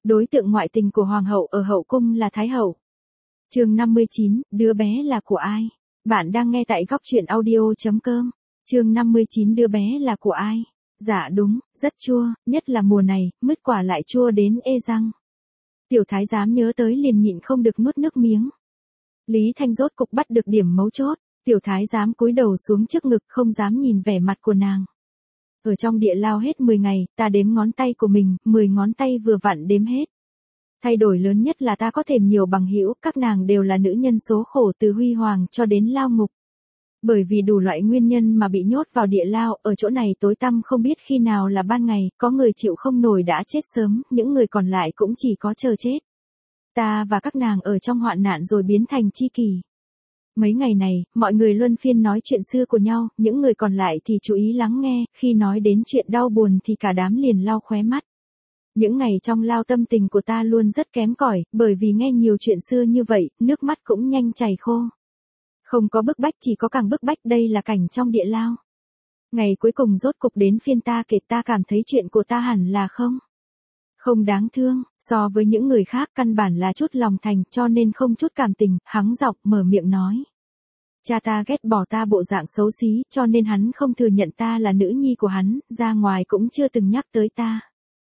Đối tượng ngoại tình của hoàng hậu ở hậu cung là thái hậu. Chương 59, đứa bé là của ai? Bạn đang nghe tại góc truyện audio.com. Chương 59, đứa bé là của ai? Dạ đúng, rất chua, nhất là mùa này, mứt quả lại chua đến ê răng. Tiểu thái giám nhớ tới liền nhịn không được nuốt nước miếng. Lý Thanh rốt cục bắt được điểm mấu chốt, tiểu thái giám cúi đầu xuống trước ngực không dám nhìn vẻ mặt của nàng. Ở trong địa lao hết 10 ngày, ta đếm ngón tay của mình, 10 ngón tay vừa vặn đếm hết. Thay đổi lớn nhất là ta có thêm nhiều bằng hữu, các nàng đều là nữ nhân số khổ từ huy hoàng cho đến lao ngục. Bởi vì đủ loại nguyên nhân mà bị nhốt vào địa lao, ở chỗ này tối tăm không biết khi nào là ban ngày, có người chịu không nổi đã chết sớm, những người còn lại cũng chỉ có chờ chết. Ta và các nàng ở trong hoạn nạn rồi biến thành tri kỷ. Mấy ngày này, mọi người luân phiên nói chuyện xưa của nhau, những người còn lại thì chú ý lắng nghe, khi nói đến chuyện đau buồn thì cả đám liền lau khóe mắt. Những ngày trong lao tâm tình của ta luôn rất kém cỏi, bởi vì nghe nhiều chuyện xưa như vậy, nước mắt cũng nhanh chảy khô. Không có bức bách chỉ có càng bức bách, đây là cảnh trong địa lao. Ngày cuối cùng rốt cục đến phiên ta kể, ta cảm thấy chuyện của ta hẳn là không đáng thương, so với những người khác căn bản là chút lòng thành, cho nên không chút cảm tình, hắng giọng mở miệng nói. Cha ta ghét bỏ ta bộ dạng xấu xí, cho nên hắn không thừa nhận ta là nữ nhi của hắn, ra ngoài cũng chưa từng nhắc tới ta.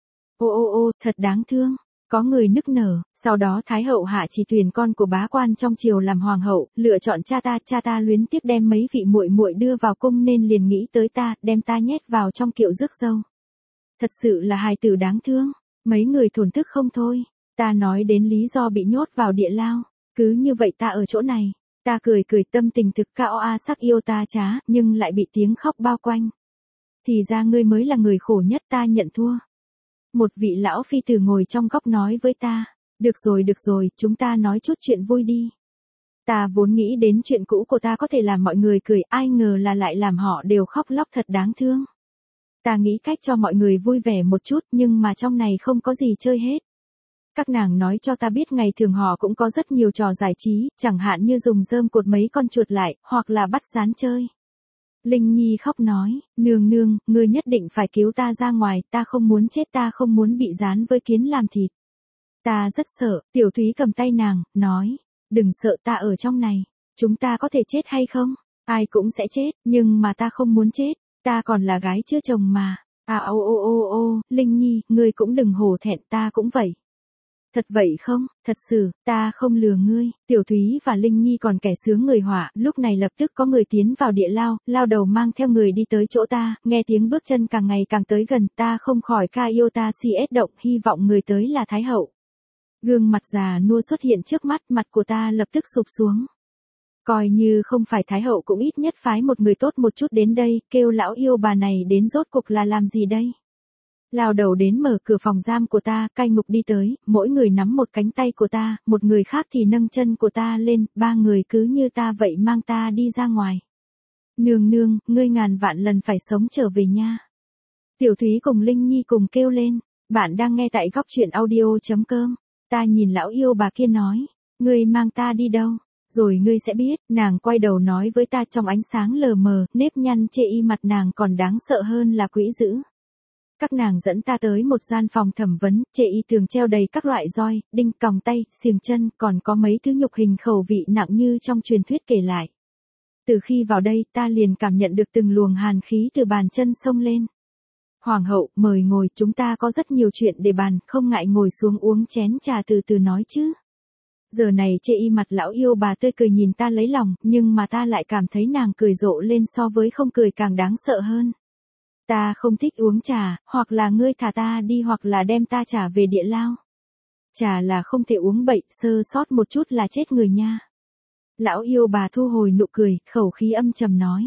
Ô, thật đáng thương. Có người nức nở, sau đó Thái hậu hạ chỉ tuyển con của bá quan trong triều làm hoàng hậu, lựa chọn cha ta luyến tiếc đem mấy vị muội muội đưa vào cung nên liền nghĩ tới ta, đem ta nhét vào trong kiệu rước dâu. Thật sự là hài tử đáng thương, mấy người thổn thức không thôi. Ta nói đến lý do bị nhốt vào địa lao, cứ như vậy ta ở chỗ này, ta cười tâm tình thực cao sắc yêu ta trá, nhưng lại bị tiếng khóc bao quanh. Thì ra ngươi mới là người khổ nhất, ta nhận thua. Một vị lão phi tử ngồi trong góc nói với ta, được rồi, chúng ta nói chút chuyện vui đi. Ta vốn nghĩ đến chuyện cũ của ta có thể làm mọi người cười, ai ngờ là lại làm họ đều khóc lóc, thật đáng thương. Ta nghĩ cách cho mọi người vui vẻ một chút, nhưng mà trong này không có gì chơi hết. Các nàng nói cho ta biết ngày thường họ cũng có rất nhiều trò giải trí, chẳng hạn như dùng rơm cột mấy con chuột lại, hoặc là bắt rán chơi. Linh Nhi khóc nói, nương, ngươi nhất định phải cứu ta ra ngoài, ta không muốn chết, ta không muốn bị dán với kiến làm thịt. Ta rất sợ, Tiểu Thúy cầm tay nàng, nói, đừng sợ, ta ở trong này, chúng ta có thể chết hay không? Ai cũng sẽ chết, nhưng mà ta không muốn chết, ta còn là gái chưa chồng mà. Linh Nhi, ngươi cũng đừng hổ thẹn, ta cũng vậy. Thật vậy không, thật sự, ta không lừa ngươi. Tiểu Thúy và Linh Nhi còn kẻ sướng người họa, lúc này lập tức có người tiến vào địa lao, lao đầu mang theo người đi tới chỗ ta, nghe tiếng bước chân càng ngày càng tới gần, ta không khỏi ca yêu ta si ết động, hy vọng người tới là Thái hậu. Gương mặt già nua xuất hiện trước mắt, mặt của ta lập tức sụp xuống. Coi như không phải Thái hậu cũng ít nhất phái một người tốt một chút đến đây, kêu lão yêu bà này đến rốt cục là làm gì đây? Lao đầu đến mở cửa phòng giam của ta, cai ngục đi tới, mỗi người nắm một cánh tay của ta, một người khác thì nâng chân của ta lên, ba người cứ như ta vậy mang ta đi ra ngoài. Nương, ngươi ngàn vạn lần phải sống trở về nha. Tiểu Thúy cùng Linh Nhi cùng kêu lên, bạn đang nghe tại góc truyện audio.com. Ta nhìn lão yêu bà kia nói, ngươi mang ta đi đâu? Rồi ngươi sẽ biết, nàng quay đầu nói với ta trong ánh sáng lờ mờ, nếp nhăn chê y mặt nàng còn đáng sợ hơn là quỷ dữ. Các nàng dẫn ta tới một gian phòng thẩm vấn, chê y tường treo đầy các loại roi, đinh, còng tay, xiềng chân, còn có mấy thứ nhục hình khẩu vị nặng như trong truyền thuyết kể lại. Từ khi vào đây, ta liền cảm nhận được từng luồng hàn khí từ bàn chân xông lên. Hoàng hậu, mời ngồi, chúng ta có rất nhiều chuyện để bàn, không ngại ngồi xuống uống chén trà từ từ nói chứ. Giờ này chê y mặt lão yêu bà tươi cười nhìn ta lấy lòng, nhưng mà ta lại cảm thấy nàng cười rộ lên so với không cười càng đáng sợ hơn. Ta không thích uống trà, hoặc là ngươi thả ta đi hoặc là đem ta trả về địa lao. Trà là không thể uống bậy, sơ sót một chút là chết người nha. Lão yêu bà thu hồi nụ cười, khẩu khí âm trầm nói.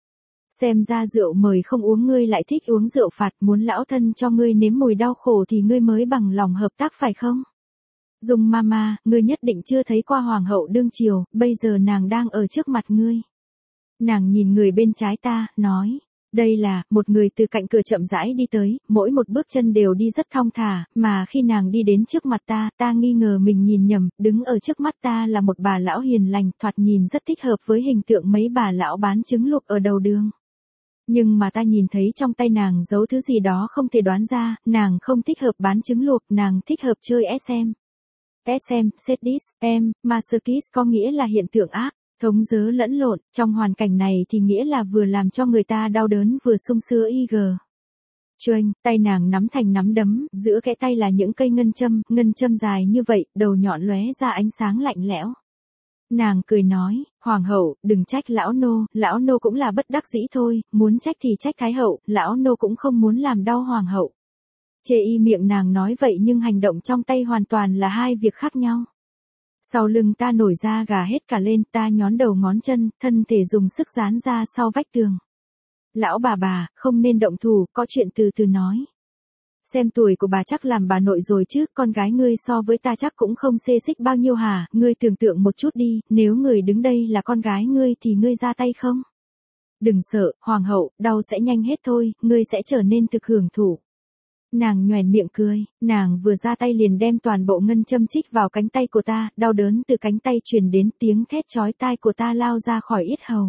Xem ra rượu mời không uống, ngươi lại thích uống rượu phạt, muốn lão thân cho ngươi nếm mùi đau khổ thì ngươi mới bằng lòng hợp tác phải không? Dung mama, ngươi nhất định chưa thấy qua hoàng hậu đương triều, bây giờ nàng đang ở trước mặt ngươi. Nàng nhìn người bên trái ta, nói. Đây là, một người từ cạnh cửa chậm rãi đi tới, mỗi một bước chân đều đi rất thong thả, mà khi nàng đi đến trước mặt ta nghi ngờ mình nhìn nhầm, đứng ở trước mắt ta là một bà lão hiền lành, thoạt nhìn rất thích hợp với hình tượng mấy bà lão bán trứng luộc ở đầu đường. Nhưng mà ta nhìn thấy trong tay nàng giấu thứ gì đó không thể đoán ra, nàng không thích hợp bán trứng luộc, nàng thích hợp chơi SM. SM, Sadist, Masochist có nghĩa là hiện tượng ác, thống dớ lẫn lộn, trong hoàn cảnh này thì nghĩa là vừa làm cho người ta đau đớn vừa sung sướng IG. Chuênh, tay nàng nắm thành nắm đấm, giữa kẽ tay là những cây ngân châm dài như vậy, đầu nhọn lóe ra ánh sáng lạnh lẽo. Nàng cười nói, hoàng hậu, đừng trách lão nô cũng là bất đắc dĩ thôi, muốn trách thì trách thái hậu, lão nô cũng không muốn làm đau hoàng hậu. Chê y miệng nàng nói vậy nhưng hành động trong tay hoàn toàn là hai việc khác nhau. Sau lưng ta nổi da gà hết cả lên, ta nhón đầu ngón chân, thân thể dùng sức dán ra sau vách tường. Lão bà, không nên động thủ, có chuyện từ từ nói. Xem tuổi của bà chắc làm bà nội rồi chứ, con gái ngươi so với ta chắc cũng không xê xích bao nhiêu hả, ngươi tưởng tượng một chút đi, nếu người đứng đây là con gái ngươi thì ngươi ra tay không? Đừng sợ, hoàng hậu, đau sẽ nhanh hết thôi, ngươi sẽ trở nên thực hưởng thụ. Nàng nhoẻn miệng cười, nàng vừa ra tay liền đem toàn bộ ngân châm chích vào cánh tay của ta, đau đớn từ cánh tay truyền đến tiếng thét chói tai của ta lao ra khỏi yết hầu.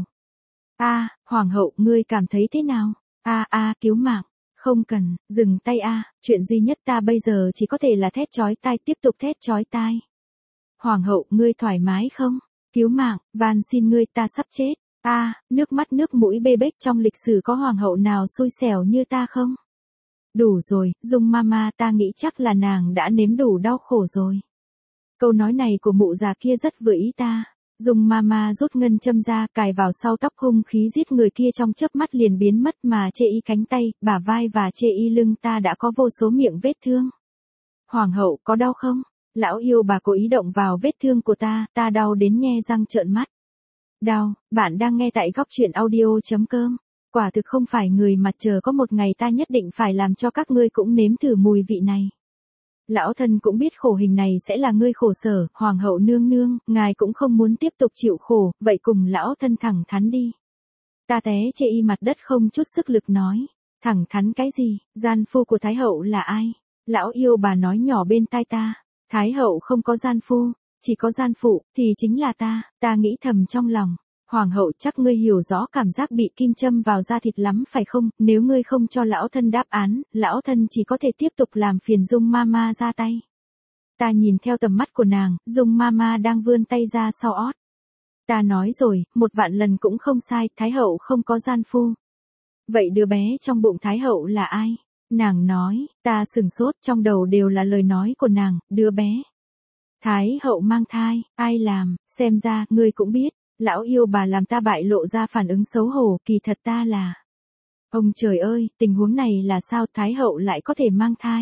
Hoàng hậu, ngươi cảm thấy thế nào? Cứu mạng. Không cần, dừng tay chuyện duy nhất ta bây giờ chỉ có thể là thét chói tai, tiếp tục thét chói tai. Hoàng hậu, ngươi thoải mái không? Cứu mạng, van xin ngươi, ta sắp chết. Nước mắt nước mũi bê bết, trong lịch sử có hoàng hậu nào xui xẻo như ta không? Đủ rồi, Dung Mama, ta nghĩ chắc là nàng đã nếm đủ đau khổ rồi. Câu nói này của mụ già kia rất vừa ý ta. Dung Mama rút ngân châm ra, cài vào sau tóc, hung khí giết người kia trong chớp mắt liền biến mất, mà chê y cánh tay, bả vai và chê y lưng ta đã có vô số miệng vết thương. Hoàng hậu, có đau không? Lão yêu bà cố ý động vào vết thương của ta đau đến nhe răng trợn mắt. Đau, bạn đang nghe tại góc truyện audio.com. Quả thực không phải người mà chờ có một ngày ta nhất định phải làm cho các ngươi cũng nếm thử mùi vị này. Lão thân cũng biết khổ hình này sẽ là ngươi khổ sở, hoàng hậu nương nương, ngài cũng không muốn tiếp tục chịu khổ, vậy cùng lão thân thẳng thắn đi. Ta té chê y mặt đất không chút sức lực nói, thẳng thắn cái gì, gian phu của thái hậu là ai? Lão yêu bà nói nhỏ bên tai ta, thái hậu không có gian phu, chỉ có gian phụ, thì chính là ta nghĩ thầm trong lòng. Hoàng hậu, chắc ngươi hiểu rõ cảm giác bị kim châm vào da thịt lắm phải không, nếu ngươi không cho lão thân đáp án, lão thân chỉ có thể tiếp tục làm phiền Dung Mama ra tay. Ta nhìn theo tầm mắt của nàng, Dung Mama đang vươn tay ra sau ót. Ta nói rồi, 1.000.000 lần cũng không sai, thái hậu không có gian phu. Vậy đứa bé trong bụng thái hậu là ai? Nàng nói, ta sừng sốt, trong đầu đều là lời nói của nàng, đứa bé. Thái hậu mang thai, ai làm, xem ra, ngươi cũng biết. Lão yêu bà làm ta bại lộ ra phản ứng xấu hổ, kỳ thật ta là. Ông trời ơi, tình huống này là sao, thái hậu lại có thể mang thai?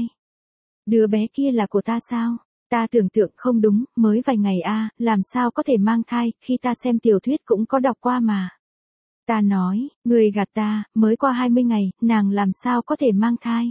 Đứa bé kia là của ta sao? Ta tưởng tượng không đúng, mới vài ngày làm sao có thể mang thai, khi ta xem tiểu thuyết cũng có đọc qua mà. Ta nói, người gạt ta, mới qua 20 ngày, nàng làm sao có thể mang thai?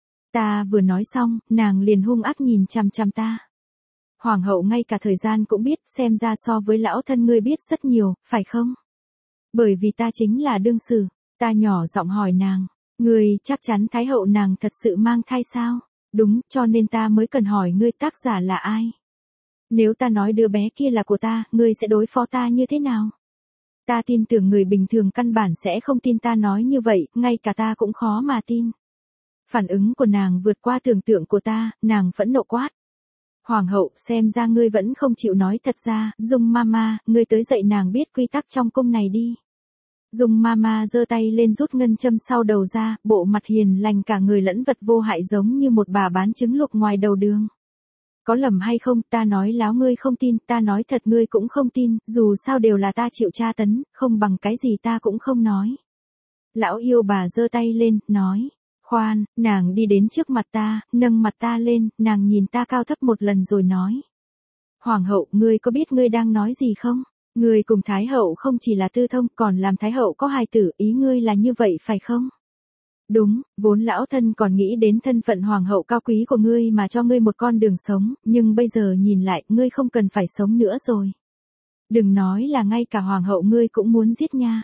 Ta vừa nói xong, nàng liền hung ác nhìn chằm chằm ta. Hoàng hậu ngay cả thời gian cũng biết, xem ra so với lão thân ngươi biết rất nhiều, phải không? Bởi vì ta chính là đương sự, ta nhỏ giọng hỏi nàng, ngươi chắc chắn thái hậu nàng thật sự mang thai sao? Đúng, cho nên ta mới cần hỏi ngươi tác giả là ai? Nếu ta nói đứa bé kia là của ta, ngươi sẽ đối phó ta như thế nào? Ta tin tưởng người bình thường căn bản sẽ không tin ta nói như vậy, ngay cả ta cũng khó mà tin. Phản ứng của nàng vượt qua tưởng tượng của ta, nàng phẫn nộ quát. Hoàng hậu, xem ra ngươi vẫn không chịu nói thật ra, Dung Mama, ngươi tới dạy nàng biết quy tắc trong cung này đi. Dung Mama giơ tay lên rút ngân châm sau đầu ra, bộ mặt hiền lành cả người lẫn vật vô hại giống như một bà bán trứng luộc ngoài đầu đường. Có lầm hay không, ta nói láo ngươi không tin, ta nói thật ngươi cũng không tin, dù sao đều là ta chịu tra tấn, không bằng cái gì ta cũng không nói. Lão yêu bà giơ tay lên, nói. Khoan, nàng đi đến trước mặt ta, nâng mặt ta lên, nàng nhìn ta cao thấp một lần rồi nói. Hoàng hậu, ngươi có biết ngươi đang nói gì không? Ngươi cùng thái hậu không chỉ là tư thông, còn làm thái hậu có hài tử, ý ngươi là như vậy phải không? Đúng, vốn lão thân còn nghĩ đến thân phận hoàng hậu cao quý của ngươi mà cho ngươi một con đường sống, nhưng bây giờ nhìn lại, ngươi không cần phải sống nữa rồi. Đừng nói là ngay cả hoàng hậu ngươi cũng muốn giết nha.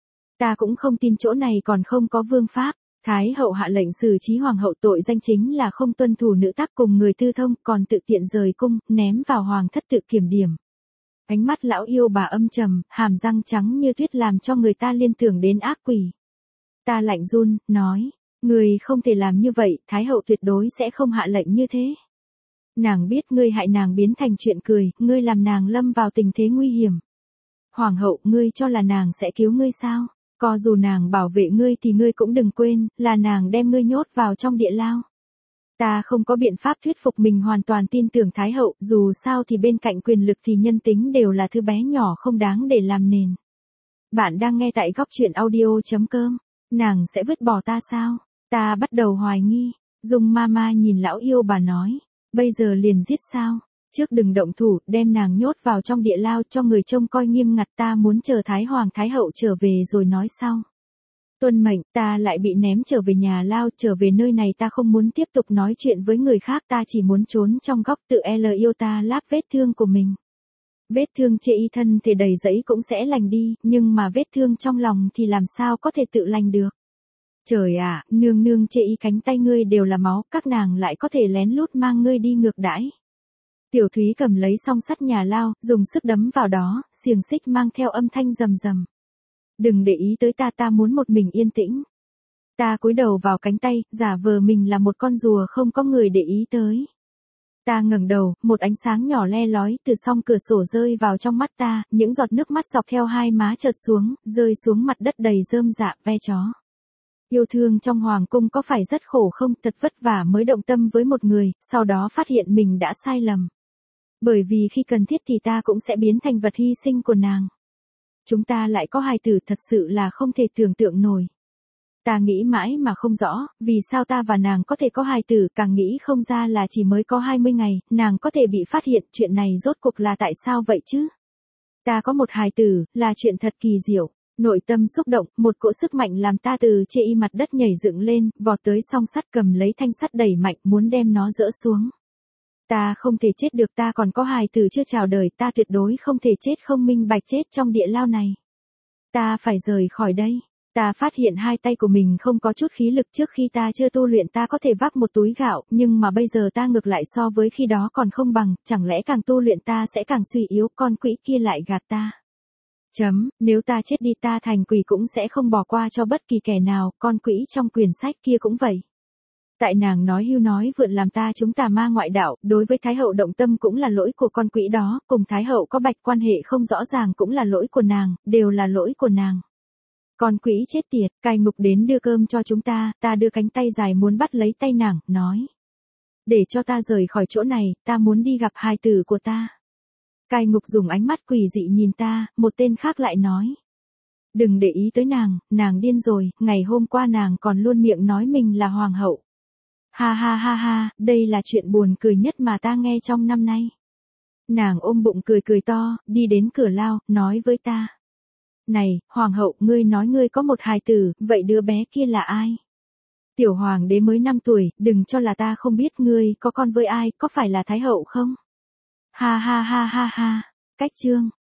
Ta cũng không tin chỗ này còn không có vương pháp. Thái hậu hạ lệnh xử trí hoàng hậu, tội danh chính là không tuân thủ nữ tác cùng người tư thông, còn tự tiện rời cung, ném vào hoàng thất tự kiểm điểm. Ánh mắt lão yêu bà âm trầm, hàm răng trắng như tuyết làm cho người ta liên tưởng đến ác quỷ. Ta lạnh run, nói, ngươi không thể làm như vậy, Thái hậu tuyệt đối sẽ không hạ lệnh như thế. Nàng biết ngươi hại nàng biến thành chuyện cười, ngươi làm nàng lâm vào tình thế nguy hiểm. Hoàng hậu, ngươi cho là nàng sẽ cứu ngươi sao? Có dù nàng bảo vệ ngươi thì ngươi cũng đừng quên, là nàng đem ngươi nhốt vào trong địa lao. Ta không có biện pháp thuyết phục mình hoàn toàn tin tưởng Thái hậu, dù sao thì bên cạnh quyền lực thì nhân tính đều là thứ bé nhỏ không đáng để làm nền. Bạn đang nghe tại góc truyện audio.com. Nàng sẽ vứt bỏ ta sao? Ta bắt đầu hoài nghi. Dung Mama nhìn lão yêu bà nói. Bây giờ liền giết sao? Trước đừng động thủ, đem nàng nhốt vào trong địa lao cho người trông coi nghiêm ngặt, ta muốn chờ Thái Hoàng Thái Hậu trở về rồi nói sau. Tuân mệnh, ta lại bị ném trở về nhà lao, trở về nơi này ta không muốn tiếp tục nói chuyện với người khác, ta chỉ muốn trốn trong góc tự yêu ta láp vết thương của mình. Vết thương chệ y thân thì đầy giấy cũng sẽ lành đi, nhưng mà vết thương trong lòng thì làm sao có thể tự lành được. Trời ạ, nương nương chệ y cánh tay ngươi đều là máu, các nàng lại có thể lén lút mang ngươi đi ngược đãi. Tiểu Thúy cầm lấy song sắt nhà lao, dùng sức đấm vào đó, xiềng xích mang theo âm thanh rầm rầm. Đừng để ý tới ta, ta muốn một mình yên tĩnh. Ta cúi đầu vào cánh tay, giả vờ mình là một con rùa không có người để ý tới. Ta ngẩng đầu, một ánh sáng nhỏ le lói từ song cửa sổ rơi vào trong mắt ta, những giọt nước mắt dọc theo hai má chợt xuống, rơi xuống mặt đất đầy rơm rạ, ve chó. Yêu thương trong hoàng cung có phải rất khổ không, thật vất vả mới động tâm với một người, sau đó phát hiện mình đã sai lầm. Bởi vì khi cần thiết thì ta cũng sẽ biến thành vật hy sinh của nàng. Chúng ta lại có hài tử, thật sự là không thể tưởng tượng nổi. Ta nghĩ mãi mà không rõ, vì sao ta và nàng có thể có hài tử, càng nghĩ không ra là chỉ mới có 20 ngày, nàng có thể bị phát hiện, chuyện này rốt cuộc là tại sao vậy chứ? Ta có một hài tử, là chuyện thật kỳ diệu. Nội tâm xúc động, một cỗ sức mạnh làm ta từ chê y mặt đất nhảy dựng lên, vọt tới song sắt cầm lấy thanh sắt đẩy mạnh, muốn đem nó dỡ xuống. Ta không thể chết được, ta còn có hài tử chưa chào đời, ta tuyệt đối không thể chết không minh bạch chết trong địa lao này. Ta phải rời khỏi đây. Ta phát hiện hai tay của mình không có chút khí lực, trước khi ta chưa tu luyện ta có thể vác một túi gạo, nhưng mà bây giờ ta ngược lại so với khi đó còn không bằng, chẳng lẽ càng tu luyện ta sẽ càng suy yếu, con quỷ kia lại gạt ta. Nếu ta chết đi ta thành quỷ cũng sẽ không bỏ qua cho bất kỳ kẻ nào, con quỷ trong quyển sách kia cũng vậy. Tại nàng nói hưu nói vượn làm ta chúng tà ma ngoại đạo, đối với Thái hậu động tâm cũng là lỗi của con quỷ đó, cùng Thái hậu có bạch quan hệ không rõ ràng cũng là lỗi của nàng, đều là lỗi của nàng. Con quỷ chết tiệt, cai ngục đến đưa cơm cho chúng ta đưa cánh tay dài muốn bắt lấy tay nàng, nói. Để cho ta rời khỏi chỗ này, ta muốn đi gặp hài tử của ta. Cai ngục dùng ánh mắt quỷ dị nhìn ta, một tên khác lại nói. Đừng để ý tới nàng điên rồi, ngày hôm qua nàng còn luôn miệng nói mình là hoàng hậu. Ha ha ha ha, đây là chuyện buồn cười nhất mà ta nghe trong năm nay. Nàng ôm bụng cười cười to, đi đến cửa lao, nói với ta. Này, hoàng hậu, ngươi nói ngươi có một hài tử, vậy đứa bé kia là ai? Tiểu hoàng đế mới 5 tuổi, đừng cho là ta không biết ngươi có con với ai, có phải là Thái hậu không? Ha ha ha ha ha, cách chương.